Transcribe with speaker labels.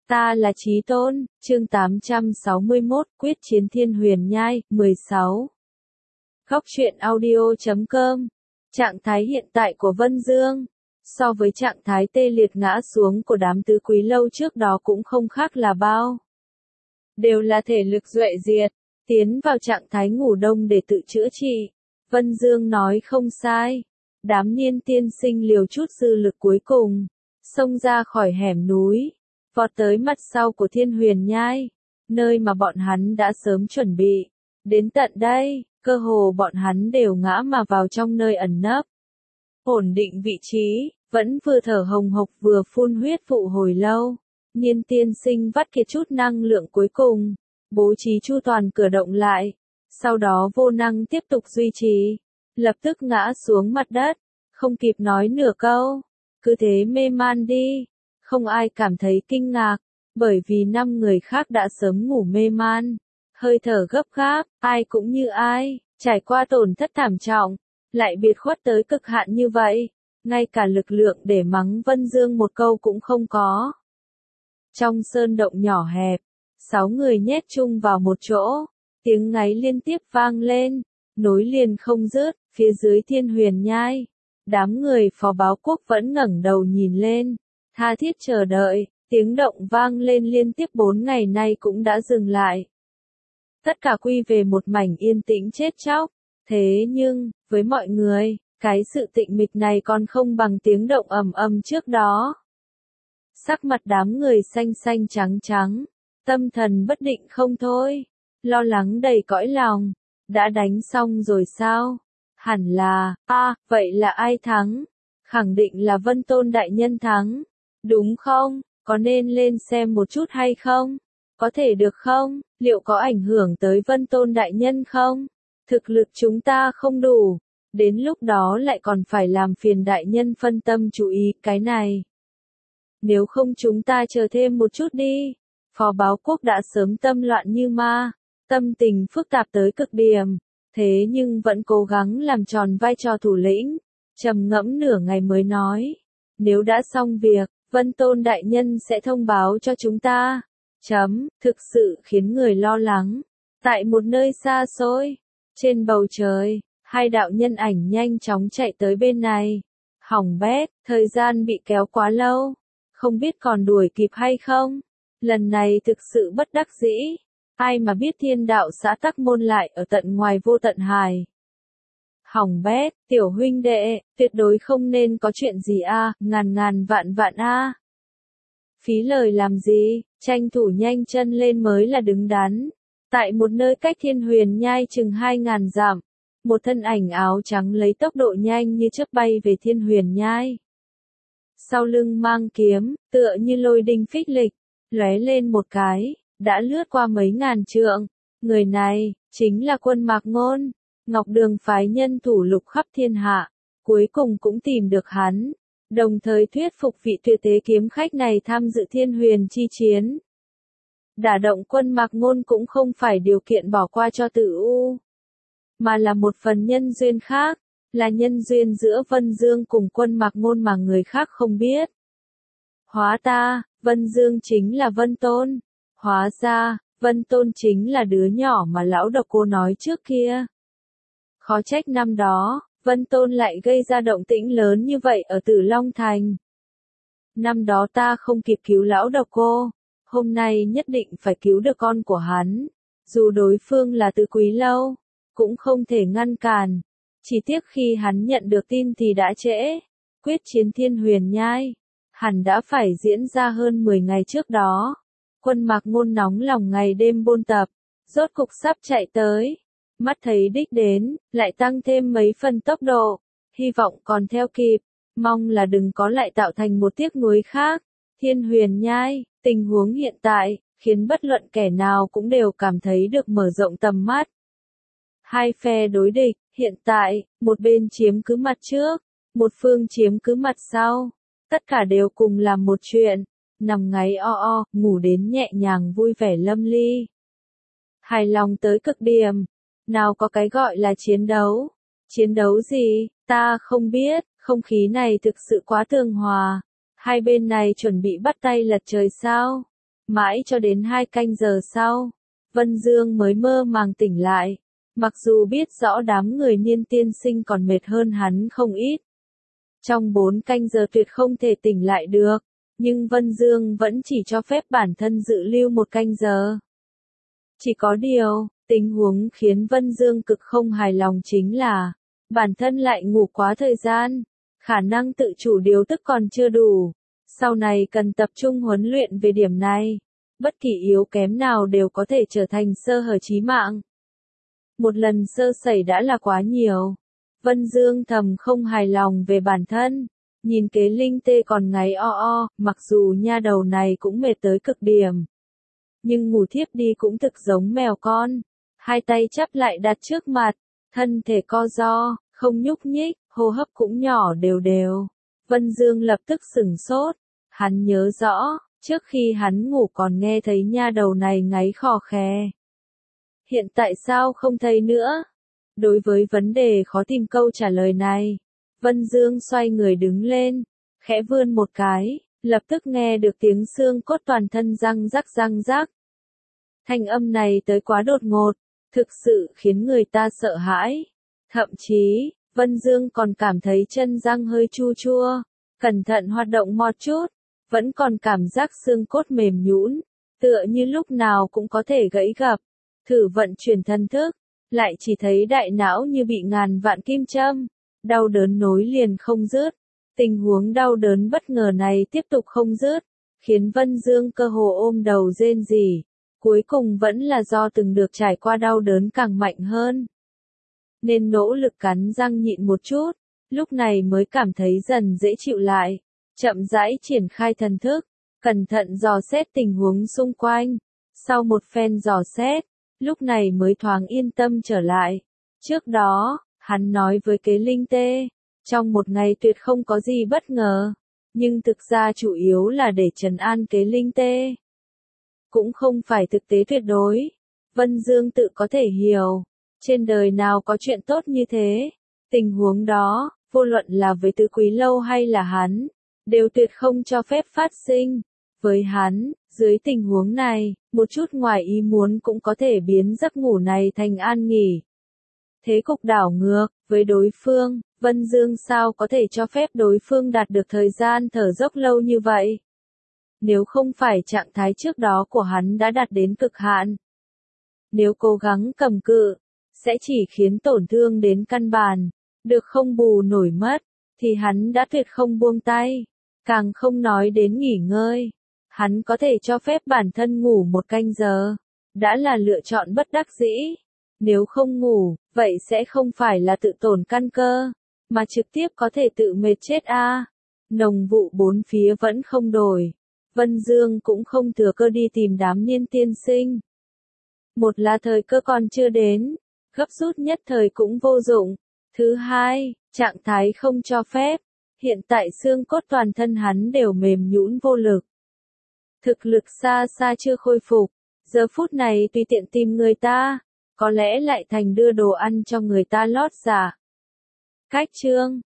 Speaker 1: Ta là Chí Tôn, chương 861, quyết chiến Thiên Huyền Nhai, 16. Góc truyện audio.com. Trạng thái hiện tại của Vân Dương, so với trạng thái tê liệt ngã xuống của đám tứ quý lâu trước đó cũng không khác là bao. Đều là thể lực duệ diệt, tiến vào trạng thái ngủ đông để tự chữa trị. Vân Dương nói không sai. Đám Niên tiên sinh liều chút dư lực cuối cùng, xông ra khỏi hẻm núi, vọt tới mặt sau của Thiên Huyền Nhai, nơi mà bọn hắn đã sớm chuẩn bị. Đến tận đây, cơ hồ bọn hắn đều ngã mà vào trong nơi ẩn nấp. Ổn định vị trí, vẫn vừa thở hồng hộc vừa phun huyết vụ hồi lâu. Niên tiên sinh vắt kiệt chút năng lượng cuối cùng, bố trí chu toàn cửa động lại, sau đó vô năng tiếp tục duy trì, lập tức ngã xuống mặt đất, không kịp nói nửa câu, cứ thế mê man đi. Không ai cảm thấy kinh ngạc, bởi vì 5 người khác đã sớm ngủ mê man, hơi thở gấp gáp, ai cũng như ai, trải qua tổn thất thảm trọng, lại biệt khuất tới cực hạn như vậy, ngay cả lực lượng để mắng Vân Dương một câu cũng không có. Trong sơn động nhỏ hẹp, 6 người nhét chung vào một chỗ, tiếng ngáy liên tiếp vang lên, nối liền không dứt, phía dưới Thiên Huyền Nhai. Đám người phó báo quốc vẫn ngẩng đầu nhìn lên, tha thiết chờ đợi, tiếng động vang lên liên tiếp 4 ngày nay cũng đã dừng lại. Tất cả quy về một mảnh yên tĩnh chết chóc, thế nhưng, với mọi người, cái sự tĩnh mịch này còn không bằng tiếng động ầm ầm trước đó. Sắc mặt đám người xanh xanh trắng trắng, tâm thần bất định không thôi, lo lắng đầy cõi lòng. Đã đánh xong rồi sao? Hẳn là, vậy là ai thắng? Khẳng định là Vân Tôn đại nhân thắng. Đúng không? Có nên lên xem một chút hay không? Có thể được không? Liệu có ảnh hưởng tới Vân Tôn đại nhân không? Thực lực chúng ta không đủ. Đến lúc đó lại còn phải làm phiền đại nhân phân tâm chú ý cái này. Nếu không chúng ta chờ thêm một chút đi. Phó báo quốc đã sớm tâm loạn như ma, tâm tình phức tạp tới cực điểm, thế nhưng vẫn cố gắng làm tròn vai trò thủ lĩnh, trầm ngẫm nửa ngày mới nói, nếu đã xong việc, Vân Tôn đại nhân sẽ thông báo cho chúng ta. Thực sự khiến người lo lắng. Tại một nơi xa xôi, trên bầu trời, 2 đạo nhân ảnh nhanh chóng chạy tới bên này. Hỏng bét, thời gian bị kéo quá lâu, không biết còn đuổi kịp hay không. Lần này thực sự bất đắc dĩ, ai mà biết Thiên Đạo xã Tắc Môn lại ở tận ngoài vô tận hải. Hỏng bét, tiểu huynh đệ, tuyệt đối không nên có chuyện gì ngàn vạn phí lời làm gì, tranh thủ nhanh chân lên mới là đứng đắn. Tại một nơi cách Thiên Huyền Nhai chừng 2000 dặm, một thân ảnh áo trắng lấy tốc độ nhanh như chớp bay về Thiên Huyền Nhai. Sau lưng mang kiếm, tựa như lôi đinh phích lịch, lóe lên một cái, đã lướt qua mấy ngàn trượng. Người này, chính là Quân Mạc Ngôn. Ngọc Đường phái nhân thủ lục khắp thiên hạ, cuối cùng cũng tìm được hắn, đồng thời thuyết phục vị tuyệt thế kiếm khách này tham dự Thiên Huyền chi chiến. Đả động Quân Mạc Ngôn cũng không phải điều kiện bỏ qua cho Tử U, mà là một phần nhân duyên khác, là nhân duyên giữa Vân Dương cùng Quân Mạc Ngôn mà người khác không biết. Hóa ta, Vân Dương chính là Vân Tôn. Hóa ra, Vân Tôn chính là đứa nhỏ mà lão độc cô nói trước kia. Khó trách năm đó, Vân Tôn lại gây ra động tĩnh lớn như vậy ở Tử Long Thành. Năm đó ta không kịp cứu lão độc cô, hôm nay nhất định phải cứu được con của hắn. Dù đối phương là tứ quý lâu, cũng không thể ngăn cản. Chỉ tiếc khi hắn nhận được tin thì đã trễ. Quyết chiến Thiên Huyền Nhai, hẳn đã phải diễn ra hơn 10 ngày trước đó. Quân Mạc Ngôn nóng lòng ngày đêm bôn tập, rốt cục sắp chạy tới. Mắt thấy đích đến, lại tăng thêm mấy phần tốc độ, hy vọng còn theo kịp, mong là đừng có lại tạo thành một tiếc nuối khác. Thiên Huyền Nhai, tình huống hiện tại, khiến bất luận kẻ nào cũng đều cảm thấy được mở rộng tầm mắt. 2 phe đối địch, hiện tại, một bên chiếm cứ mặt trước, một phương chiếm cứ mặt sau, tất cả đều cùng làm một chuyện, nằm ngáy ngủ đến nhẹ nhàng vui vẻ lâm ly. Hài lòng tới cực điểm. Nào có cái gọi là chiến đấu. Chiến đấu gì, ta không biết, không khí này thực sự quá tường hòa. Hai bên này chuẩn bị bắt tay lật trời sao. Mãi cho đến 2 canh giờ sau, Vân Dương mới mơ màng tỉnh lại. Mặc dù biết rõ đám người Niên tiên sinh còn mệt hơn hắn không ít. Trong 4 canh giờ tuyệt không thể tỉnh lại được, nhưng Vân Dương vẫn chỉ cho phép bản thân dự lưu 1 canh giờ. Chỉ có điều, tình huống khiến Vân Dương cực không hài lòng chính là, bản thân lại ngủ quá thời gian, khả năng tự chủ điều tức còn chưa đủ. Sau này cần tập trung huấn luyện về điểm này, bất kỳ yếu kém nào đều có thể trở thành sơ hở chí mạng. Một lần sơ sẩy đã là quá nhiều. Vân Dương thầm không hài lòng về bản thân, nhìn Kế Linh Tê còn ngáy mặc dù nha đầu này cũng mệt tới cực điểm. Nhưng ngủ thiếp đi cũng thực giống mèo con, 2 tay chắp lại đặt trước mặt, thân thể co ro, không nhúc nhích, hô hấp cũng nhỏ đều đều. Vân Dương lập tức sửng sốt, hắn nhớ rõ, trước khi hắn ngủ còn nghe thấy nha đầu này ngáy khò khè. Hiện tại sao không thấy nữa? Đối với vấn đề khó tìm câu trả lời này, Vân Dương xoay người đứng lên, khẽ vươn một cái, lập tức nghe được tiếng xương cốt toàn thân răng rắc. Thanh âm này tới quá đột ngột, thực sự khiến người ta sợ hãi. Thậm chí, Vân Dương còn cảm thấy chân răng hơi chua chua, cẩn thận hoạt động một chút, vẫn còn cảm giác xương cốt mềm nhũn, tựa như lúc nào cũng có thể gãy gập. Thử vận chuyển thần thức, lại chỉ thấy đại não như bị ngàn vạn kim châm, đau đớn nối liền không dứt. Tình huống đau đớn bất ngờ này tiếp tục không dứt, khiến Vân Dương cơ hồ ôm đầu rên rỉ. Cuối cùng vẫn là do từng được trải qua đau đớn càng mạnh hơn, nên nỗ lực cắn răng nhịn một chút, lúc này mới cảm thấy dần dễ chịu lại, chậm rãi triển khai thần thức, cẩn thận dò xét tình huống xung quanh. Sau một phen dò xét, lúc này mới thoáng yên tâm trở lại. Trước đó, hắn nói với Kế Linh Tê, trong một ngày tuyệt không có gì bất ngờ, nhưng thực ra chủ yếu là để trấn an Kế Linh Tê. Cũng không phải thực tế tuyệt đối. Vân Dương tự có thể hiểu, trên đời nào có chuyện tốt như thế. Tình huống đó, vô luận là với Tứ Quý Lâu hay là hắn, đều tuyệt không cho phép phát sinh. Với hắn, dưới tình huống này, một chút ngoài ý muốn cũng có thể biến giấc ngủ này thành an nghỉ. Thế cục đảo ngược, với đối phương, Vân Dương sao có thể cho phép đối phương đạt được thời gian thở dốc lâu như vậy? Nếu không phải trạng thái trước đó của hắn đã đạt đến cực hạn. Nếu cố gắng cầm cự, sẽ chỉ khiến tổn thương đến căn bản, được không bù nổi mất, thì hắn đã tuyệt không buông tay, càng không nói đến nghỉ ngơi. Hắn có thể cho phép bản thân ngủ 1 canh giờ, đã là lựa chọn bất đắc dĩ. Nếu không ngủ, vậy sẽ không phải là tự tổn căn cơ, mà trực tiếp có thể tự mệt chết a. Nồng vụ bốn phía vẫn không đổi. Vân Dương cũng không thừa cơ đi tìm đám Niên tiên sinh. Một là thời cơ còn chưa đến, gấp rút nhất thời cũng vô dụng. Thứ hai, trạng thái không cho phép. Hiện tại xương cốt toàn thân hắn đều mềm nhũn vô lực. Thực lực xa xa chưa khôi phục. Giờ phút này tùy tiện tìm người ta, có lẽ lại thành đưa đồ ăn cho người ta lót dạ. Cách chương